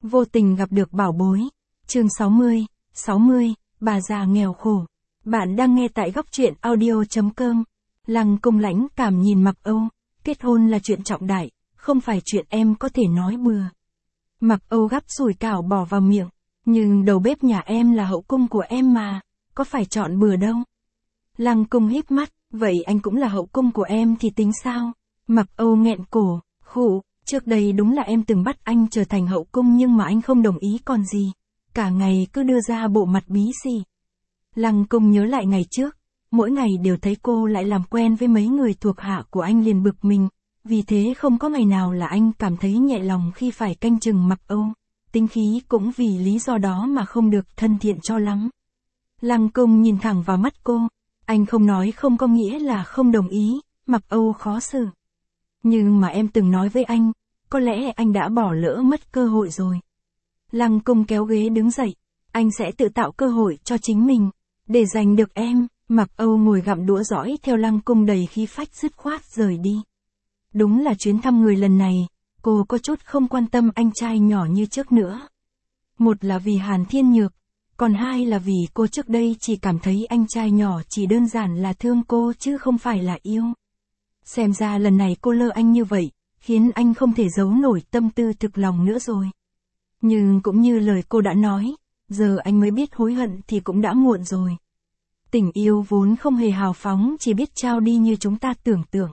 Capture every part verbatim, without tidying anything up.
Vô tình gặp được bảo bối. Chương sáu mươi, sáu mươi, bà già nghèo khổ. Bạn đang nghe tại góc truyện audio.com. Lăng Cung lãnh cảm nhìn Mặc Âu. Kết hôn là chuyện trọng đại, không phải chuyện em có thể nói bừa. Mặc Âu gắp sủi cảo bỏ vào miệng. Nhưng đầu bếp nhà em là hậu cung của em mà, có phải chọn bừa đâu. Lăng Cung híp mắt, vậy anh cũng là hậu cung của em thì tính sao? Mặc Âu nghẹn cổ, khụ, trước đây đúng là em từng bắt anh trở thành hậu cung nhưng mà anh không đồng ý còn gì. Cả ngày cứ đưa ra bộ mặt bí xì. Lăng Cung nhớ lại ngày trước, mỗi ngày đều thấy cô lại làm quen với mấy người thuộc hạ của anh liền bực mình, vì thế không có ngày nào là anh cảm thấy nhẹ lòng khi phải canh chừng Mặc Âu. Tính khí cũng vì lý do đó mà không được thân thiện cho lắm. Lăng Cung nhìn thẳng vào mắt cô, anh không nói không có nghĩa là không đồng ý, Mặc Âu khó xử. Nhưng mà em từng nói với anh, có lẽ anh đã bỏ lỡ mất cơ hội rồi. Lăng Cung kéo ghế đứng dậy, anh sẽ tự tạo cơ hội cho chính mình, để giành được em. Mặc Âu ngồi gặm đũa dõi theo Lăng Cung đầy khí phách dứt khoát rời đi. Đúng là chuyến thăm người lần này, cô có chút không quan tâm anh trai nhỏ như trước nữa. Một là vì Hàn Thiên Nhược, còn hai là vì cô trước đây chỉ cảm thấy anh trai nhỏ chỉ đơn giản là thương cô chứ không phải là yêu. Xem ra lần này cô lơ anh như vậy, khiến anh không thể giấu nổi tâm tư thực lòng nữa rồi. Nhưng cũng như lời cô đã nói, giờ anh mới biết hối hận thì cũng đã muộn rồi. Tình yêu vốn không hề hào phóng, chỉ biết trao đi như chúng ta tưởng tượng.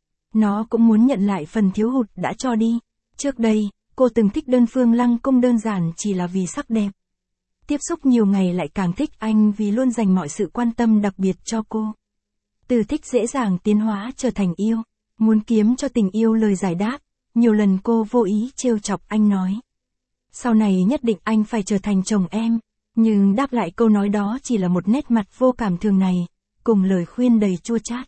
Nó cũng muốn nhận lại phần thiếu hụt đã cho đi. Trước đây, cô từng thích đơn phương Lăng Cung đơn giản chỉ là vì sắc đẹp. Tiếp xúc nhiều ngày lại càng thích anh vì luôn dành mọi sự quan tâm đặc biệt cho cô. Từ thích dễ dàng tiến hóa trở thành yêu, muốn kiếm cho tình yêu lời giải đáp, nhiều lần cô vô ý trêu chọc anh nói. Sau này nhất định anh phải trở thành chồng em, nhưng đáp lại câu nói đó chỉ là một nét mặt vô cảm thường này, cùng lời khuyên đầy chua chát.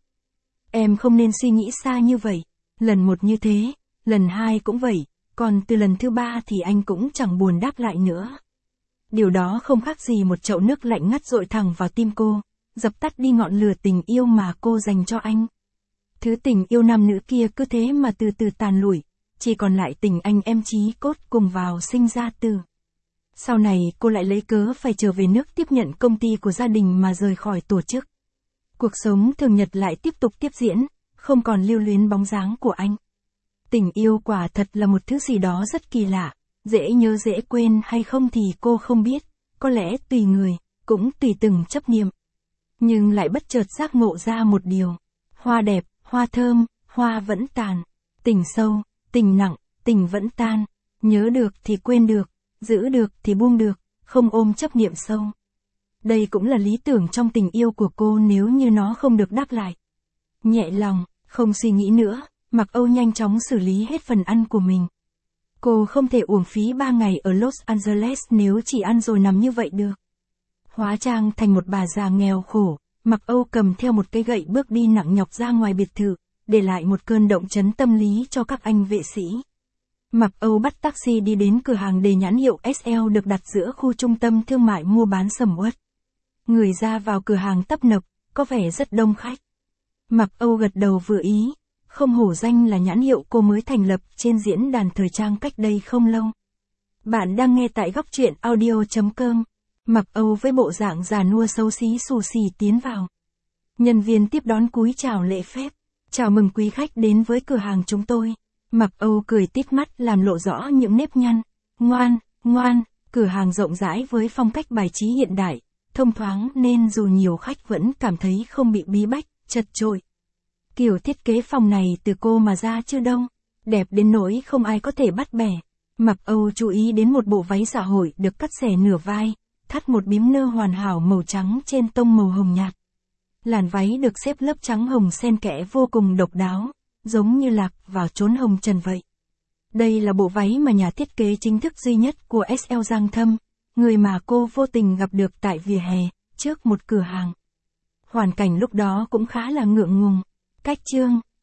Em không nên suy nghĩ xa như vậy, lần một như thế, lần hai cũng vậy, còn từ lần thứ ba thì anh cũng chẳng buồn đáp lại nữa. Điều đó không khác gì một chậu nước lạnh ngắt dội thẳng vào tim cô, dập tắt đi ngọn lửa tình yêu mà cô dành cho anh. Thứ tình yêu nam nữ kia cứ thế mà từ từ tàn lụi, chỉ còn lại tình anh em chí cốt cùng vào sinh ra từ. Sau này cô lại lấy cớ phải trở về nước tiếp nhận công ty của gia đình mà rời khỏi tổ chức. Cuộc sống thường nhật lại tiếp tục tiếp diễn, không còn lưu luyến bóng dáng của anh. Tình yêu quả thật là một thứ gì đó rất kỳ lạ, dễ nhớ dễ quên hay không thì cô không biết, có lẽ tùy người, cũng tùy từng chấp niệm. Nhưng lại bất chợt giác ngộ ra một điều, hoa đẹp, hoa thơm, hoa vẫn tàn, tình sâu, tình nặng, tình vẫn tan, nhớ được thì quên được, giữ được thì buông được, không ôm chấp niệm sâu. Đây cũng là lý tưởng trong tình yêu của cô nếu như nó không được đáp lại. Nhẹ lòng, không suy nghĩ nữa, Mặc Âu nhanh chóng xử lý hết phần ăn của mình. Cô không thể uổng phí ba ngày ở Los Angeles nếu chỉ ăn rồi nằm như vậy được. Hóa trang thành một bà già nghèo khổ, Mặc Âu cầm theo một cây gậy bước đi nặng nhọc ra ngoài biệt thự, để lại một cơn động chấn tâm lý cho các anh vệ sĩ. Mặc Âu bắt taxi đi đến cửa hàng đề nhãn hiệu ét lờ được đặt giữa khu trung tâm thương mại mua bán sầm uất. Người ra vào cửa hàng tấp nập, có vẻ rất đông khách. Mặc Âu gật đầu vừa ý, không hổ danh là nhãn hiệu cô mới thành lập trên diễn đàn thời trang cách đây không lâu. Bạn đang nghe tại góc truyện audio.com. Mặc Âu với bộ dạng già nua xấu xí xù xì tiến vào. Nhân viên tiếp đón cúi chào lễ phép. Chào mừng quý khách đến với cửa hàng chúng tôi. Mặc Âu cười tít mắt làm lộ rõ những nếp nhăn. Ngoan, ngoan, cửa hàng rộng rãi với phong cách bài trí hiện đại, thông thoáng nên dù nhiều khách vẫn cảm thấy không bị bí bách, chật chội. Kiểu thiết kế phòng này từ cô mà ra chưa đâu, đẹp đến nỗi không ai có thể bắt bẻ. Mặc Âu chú ý đến một bộ váy xã hội được cắt xẻ nửa vai, thắt một bím nơ hoàn hảo màu trắng trên tông màu hồng nhạt. Làn váy được xếp lớp trắng hồng xen kẽ vô cùng độc đáo, giống như lạc vào chốn hồng trần vậy. Đây là bộ váy mà nhà thiết kế chính thức duy nhất của ét lờ Giang Thâm, người mà cô vô tình gặp được tại vỉa hè, trước một cửa hàng. Hoàn cảnh lúc đó cũng khá là ngượng ngùng. Cách chương,